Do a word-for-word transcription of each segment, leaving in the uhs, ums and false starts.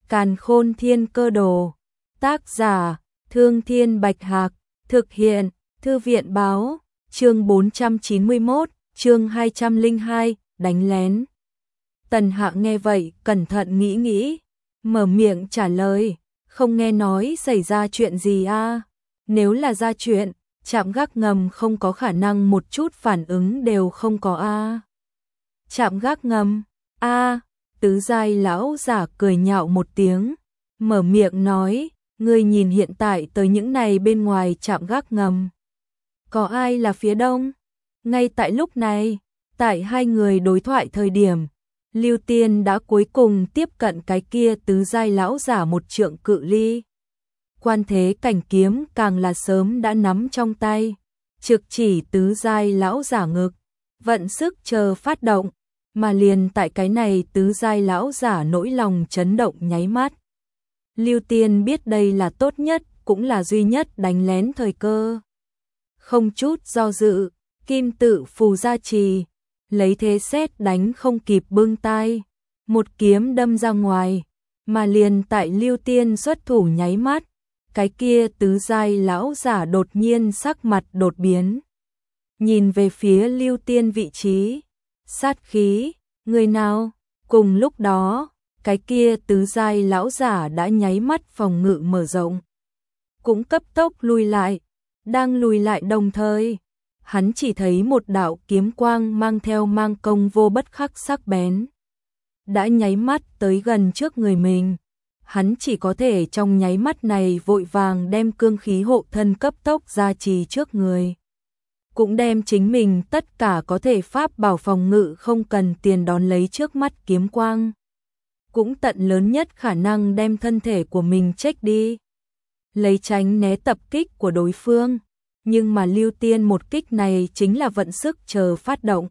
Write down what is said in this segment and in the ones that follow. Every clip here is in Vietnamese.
Càn Khôn Thiên Cơ Đồ. Tác giả: Thương Thiên Bạch Hạc. Thực hiện: Thư viện Báo. Chương bốn trăm chín mươi mốt, chương hai trăm lẻ hai, đánh lén. Tần Hạ nghe vậy, cẩn thận nghĩ nghĩ, mở miệng trả lời, không nghe nói xảy ra chuyện gì a? À? Nếu là ra chuyện, Trạm Gác Ngầm không có khả năng một chút phản ứng đều không có a. À? Trạm Gác Ngầm? A, à, tứ giai lão giả cười nhạo một tiếng, mở miệng nói, ngươi nhìn hiện tại tới những này bên ngoài Trạm Gác Ngầm. Có ai là phía đông? Ngay tại lúc này, tại hai người đối thoại thời điểm, Lưu Tiên đã cuối cùng tiếp cận cái kia tứ giai lão giả một trượng cự ly. Quan thế cảnh kiếm càng là sớm đã nắm trong tay, trực chỉ tứ giai lão giả ngực, vận sức chờ phát động, mà liền tại cái này tứ giai lão giả nỗi lòng chấn động nháy mắt. Lưu Tiên biết đây là tốt nhất, cũng là duy nhất đánh lén thời cơ. Không chút do dự, kim tự phù gia trì, lấy thế sét đánh không kịp bưng tay, một kiếm đâm ra ngoài, mà liền tại Lưu Tiên xuất thủ nháy mắt, cái kia tứ giai lão giả đột nhiên sắc mặt đột biến. Nhìn về phía Lưu Tiên vị trí, sát khí, người nào? Cùng lúc đó, cái kia tứ giai lão giả đã nháy mắt phòng ngự mở rộng, cũng cấp tốc lùi lại. Đang lùi lại đồng thời, hắn chỉ thấy một đạo kiếm quang mang theo mang công vô bất khắc sắc bén, đã nháy mắt tới gần trước người mình. Hắn chỉ có thể trong nháy mắt này vội vàng đem cương khí hộ thân cấp tốc gia trì trước người, cũng đem chính mình tất cả có thể pháp bảo phòng ngự không cần tiền đón lấy trước mắt kiếm quang, cũng tận lớn nhất khả năng đem thân thể của mình check đi, lấy tránh né tập kích của đối phương. Nhưng mà Lưu Tiên một kích này chính là vận sức chờ phát động,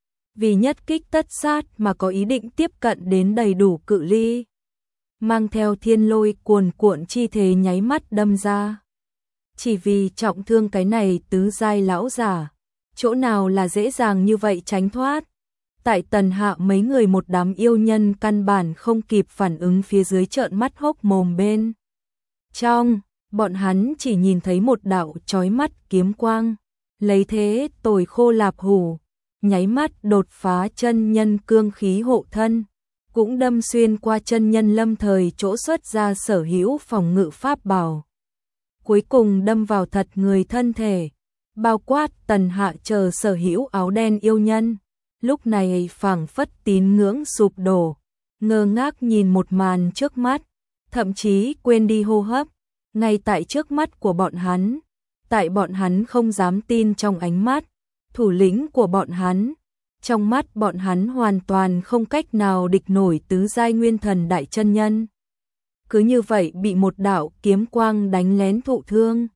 vì nhất kích tất sát mà có ý định tiếp cận đến đầy đủ cự ly, mang theo thiên lôi cuồn cuộn chi thế nháy mắt đâm ra. Chỉ vì trọng thương cái này tứ giai lão giả, chỗ nào là dễ dàng như vậy tránh thoát. Tại Tần Hạ mấy người một đám yêu nhân căn bản không kịp phản ứng phía dưới trợn mắt hốc mồm bên trong. Bọn hắn chỉ nhìn thấy một đạo chói mắt kiếm quang, lấy thế tồi khô lạp hủ, nháy mắt đột phá chân nhân cương khí hộ thân, cũng đâm xuyên qua chân nhân lâm thời chỗ xuất ra sở hữu phòng ngự pháp bảo. Cuối cùng đâm vào thật người thân thể, bao quát Tần Hạ chờ sở hữu áo đen yêu nhân. Lúc này phảng phất tín ngưỡng sụp đổ, ngơ ngác nhìn một màn trước mắt, thậm chí quên đi hô hấp. Ngay tại trước mắt của bọn hắn, tại bọn hắn không dám tin trong ánh mắt, thủ lĩnh của bọn hắn, trong mắt bọn hắn hoàn toàn không cách nào địch nổi tứ giai nguyên thần đại chân nhân. Cứ như vậy bị một đạo kiếm quang đánh lén thụ thương,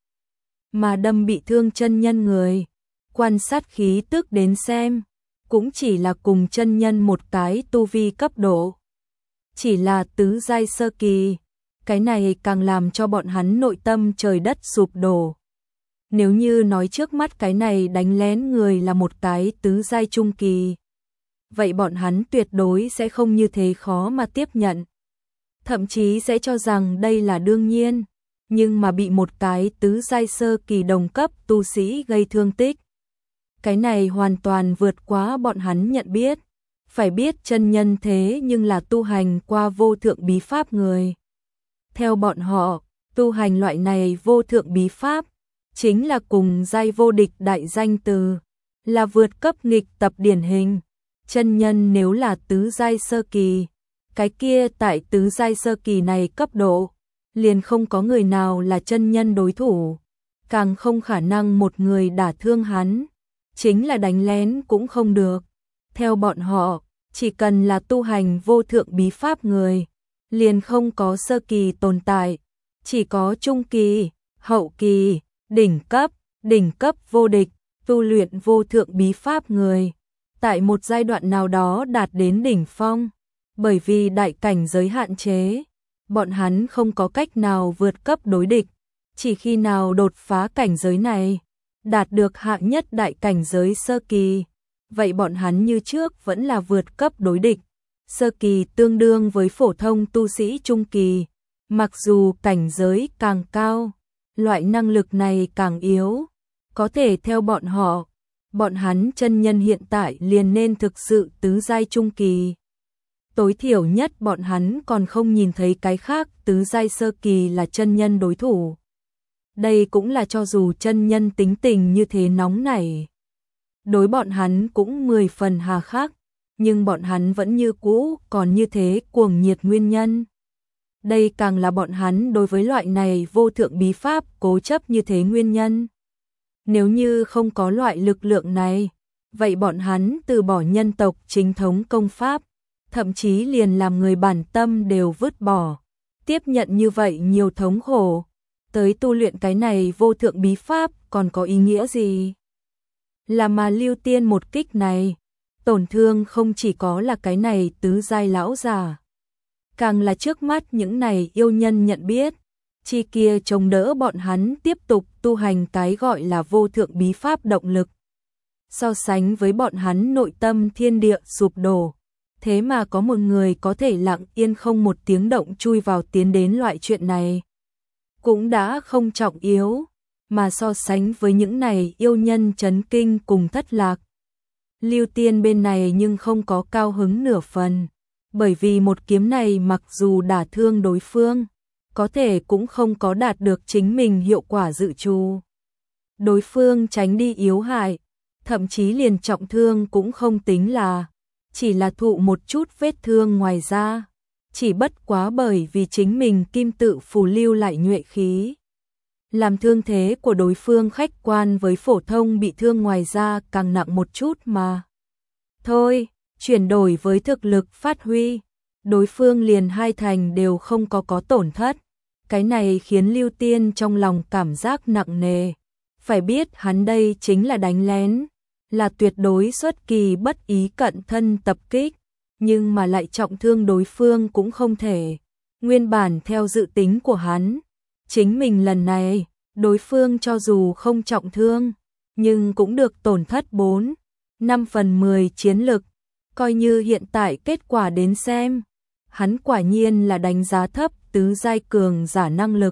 mà đâm bị thương chân nhân người, quan sát khí tức đến xem, cũng chỉ là cùng chân nhân một cái tu vi cấp độ, chỉ là tứ giai sơ kỳ. Cái này càng làm cho bọn hắn nội tâm trời đất sụp đổ. Nếu như nói trước mắt cái này đánh lén người là một cái tứ giai trung kỳ, vậy bọn hắn tuyệt đối sẽ không như thế khó mà tiếp nhận. Thậm chí sẽ cho rằng đây là đương nhiên, nhưng mà bị một cái tứ giai sơ kỳ đồng cấp tu sĩ gây thương tích. Cái này hoàn toàn vượt quá bọn hắn nhận biết. Phải biết chân nhân thế nhưng là tu hành qua vô thượng bí pháp người. Theo bọn họ, tu hành loại này vô thượng bí pháp, chính là cùng giai vô địch đại danh từ, là vượt cấp nghịch tập điển hình. Chân nhân nếu là tứ giai sơ kỳ, cái kia tại tứ giai sơ kỳ này cấp độ, liền không có người nào là chân nhân đối thủ, càng không khả năng một người đả thương hắn, chính là đánh lén cũng không được. Theo bọn họ, chỉ cần là tu hành vô thượng bí pháp người, liền không có sơ kỳ tồn tại, chỉ có trung kỳ, hậu kỳ, đỉnh cấp, đỉnh cấp vô địch, tu luyện vô thượng bí pháp người. Tại một giai đoạn nào đó đạt đến đỉnh phong, bởi vì đại cảnh giới hạn chế, bọn hắn không có cách nào vượt cấp đối địch, chỉ khi nào đột phá cảnh giới này, đạt được hạng nhất đại cảnh giới sơ kỳ, vậy bọn hắn như trước vẫn là vượt cấp đối địch. sơ kỳ tương đương với phổ thông tu sĩ trung kỳ, mặc dù cảnh giới càng cao, loại năng lực này càng yếu, có thể theo bọn họ, bọn hắn chân nhân hiện tại liền nên thực sự tứ giai trung kỳ. Tối thiểu nhất bọn hắn còn không nhìn thấy cái khác tứ giai sơ kỳ là chân nhân đối thủ. Đây cũng là cho dù chân nhân tính tình như thế nóng nảy, đối bọn hắn cũng mười phần hà khắc, nhưng bọn hắn vẫn như cũ còn như thế cuồng nhiệt nguyên nhân. Đây càng là bọn hắn đối với loại này vô thượng bí pháp cố chấp như thế nguyên nhân. Nếu như không có loại lực lượng này, vậy bọn hắn từ bỏ nhân tộc chính thống công pháp, thậm chí liền làm người bản tâm đều vứt bỏ, tiếp nhận như vậy nhiều thống khổ, tới tu luyện cái này vô thượng bí pháp còn có ý nghĩa gì? Là mà Lưu Tiên một kích này, tổn thương không chỉ có là cái này tứ giai lão già, càng là trước mắt những này yêu nhân nhận biết, chi kia chống đỡ bọn hắn tiếp tục tu hành cái gọi là vô thượng bí pháp động lực. So sánh với bọn hắn nội tâm thiên địa sụp đổ, thế mà có một người có thể lặng yên không một tiếng động chui vào tiến đến loại chuyện này, cũng đã không trọng yếu, mà so sánh với những này yêu nhân chấn kinh cùng thất lạc. Lưu Tiên bên này nhưng không có cao hứng nửa phần, bởi vì một kiếm này mặc dù đả thương đối phương, có thể cũng không có đạt được chính mình hiệu quả dự trù. Đối phương tránh đi yếu hại, thậm chí liền trọng thương cũng không tính là, chỉ là thụ một chút vết thương ngoài da, chỉ bất quá bởi vì chính mình kim tự phù lưu lại nhuệ khí, làm thương thế của đối phương khách quan với phổ thông bị thương ngoài da càng nặng một chút mà. Thôi, chuyển đổi với thực lực phát huy, đối phương liền hai thành đều không có có tổn thất. Cái này khiến Lưu Tiên trong lòng cảm giác nặng nề. Phải biết hắn đây chính là đánh lén, là tuyệt đối xuất kỳ bất ý cận thân tập kích, nhưng mà lại trọng thương đối phương cũng không thể. Nguyên bản theo dự tính của hắn, chính mình lần này, đối phương cho dù không trọng thương, nhưng cũng được tổn thất bốn, năm phần mười chiến lực, coi như hiện tại kết quả đến xem, hắn quả nhiên là đánh giá thấp tứ giai cường giả năng lực.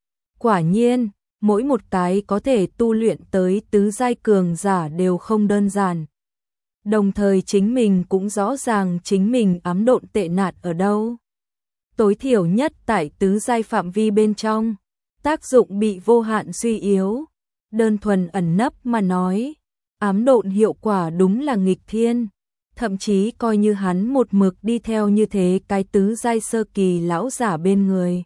Quả nhiên, mỗi một cái có thể tu luyện tới tứ giai cường giả đều không đơn giản. Đồng thời chính mình cũng rõ ràng chính mình ám độn tệ nạn ở đâu. Tối thiểu nhất tại tứ giai phạm vi bên trong, tác dụng bị vô hạn suy yếu. Đơn thuần ẩn nấp mà nói, ám độn hiệu quả đúng là nghịch thiên. Thậm chí coi như hắn một mực đi theo như thế cái tứ giai sơ kỳ lão giả bên người,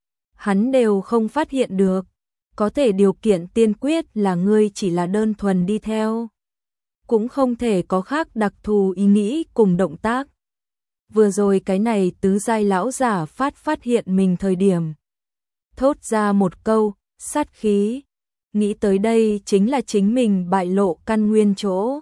hắn đều không phát hiện được. Có thể điều kiện tiên quyết là ngươi chỉ là đơn thuần đi theo, cũng không thể có khác đặc thù ý nghĩ cùng động tác. Vừa rồi cái này tứ giai lão giả phát phát hiện mình thời điểm, thốt ra một câu, sát khí. Nghĩ tới đây chính là chính mình bại lộ căn nguyên chỗ.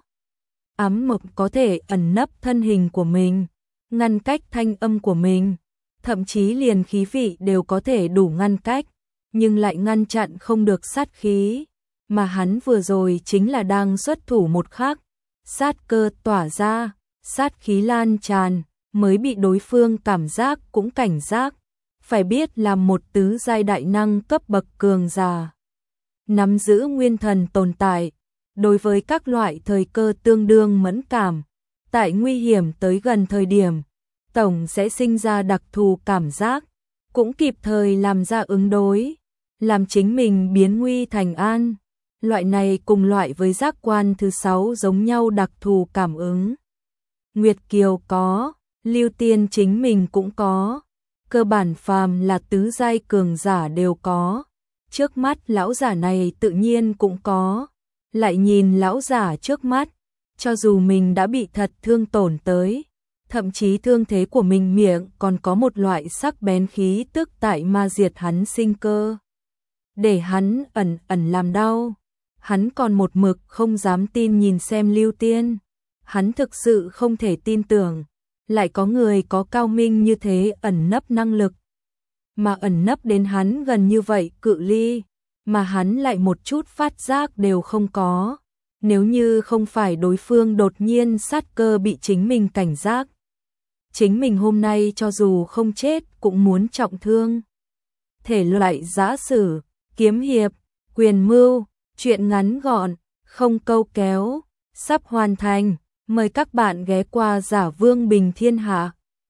Ám mộc có thể ẩn nấp thân hình của mình, ngăn cách thanh âm của mình, thậm chí liền khí vị đều có thể đủ ngăn cách, nhưng lại ngăn chặn không được sát khí, mà hắn vừa rồi chính là đang xuất thủ một khắc, sát cơ tỏa ra, sát khí lan tràn, mới bị đối phương cảm giác cũng cảnh giác, phải biết là một tứ giai đại năng cấp bậc cường giả, nắm giữ nguyên thần tồn tại, đối với các loại thời cơ tương đương mẫn cảm, tại nguy hiểm tới gần thời điểm, tổng sẽ sinh ra đặc thù cảm giác, cũng kịp thời làm ra ứng đối, làm chính mình biến nguy thành an. Loại này cùng loại với giác quan thứ sáu giống nhau đặc thù cảm ứng. Nguyệt Kiều có, Lưu Tiên chính mình cũng có, cơ bản phàm là tứ giai cường giả đều có. Trước mắt lão giả này tự nhiên cũng có. Lại nhìn lão giả trước mắt, cho dù mình đã bị thật thương tổn tới, thậm chí thương thế của mình miệng còn có một loại sắc bén khí tức tại ma diệt hắn sinh cơ. Để hắn ẩn ẩn làm đau, hắn còn một mực không dám tin nhìn xem Lưu Tiên. Hắn thực sự không thể tin tưởng, lại có người có cao minh như thế ẩn nấp năng lực. Mà ẩn nấp đến hắn gần như vậy cự ly, mà hắn lại một chút phát giác đều không có. Nếu như không phải đối phương đột nhiên sát cơ bị chính mình cảnh giác, chính mình hôm nay cho dù không chết cũng muốn trọng thương. Thể loại giã sử, kiếm hiệp, quyền mưu, truyện ngắn gọn, không câu kéo, sắp hoàn thành. Mời các bạn ghé qua Giả Vương Bình Thiên Hạ.